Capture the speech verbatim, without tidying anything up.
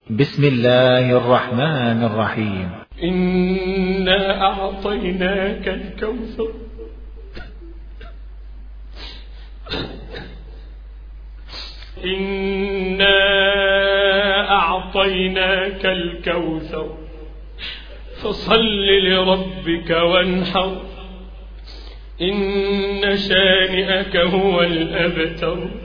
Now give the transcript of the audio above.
بسم الله الرحمن الرحيم. إنا أعطيناك الكوثر إنا أعطيناك الكوثر فصل لربك وانحر إن شانئك هو الأبتر.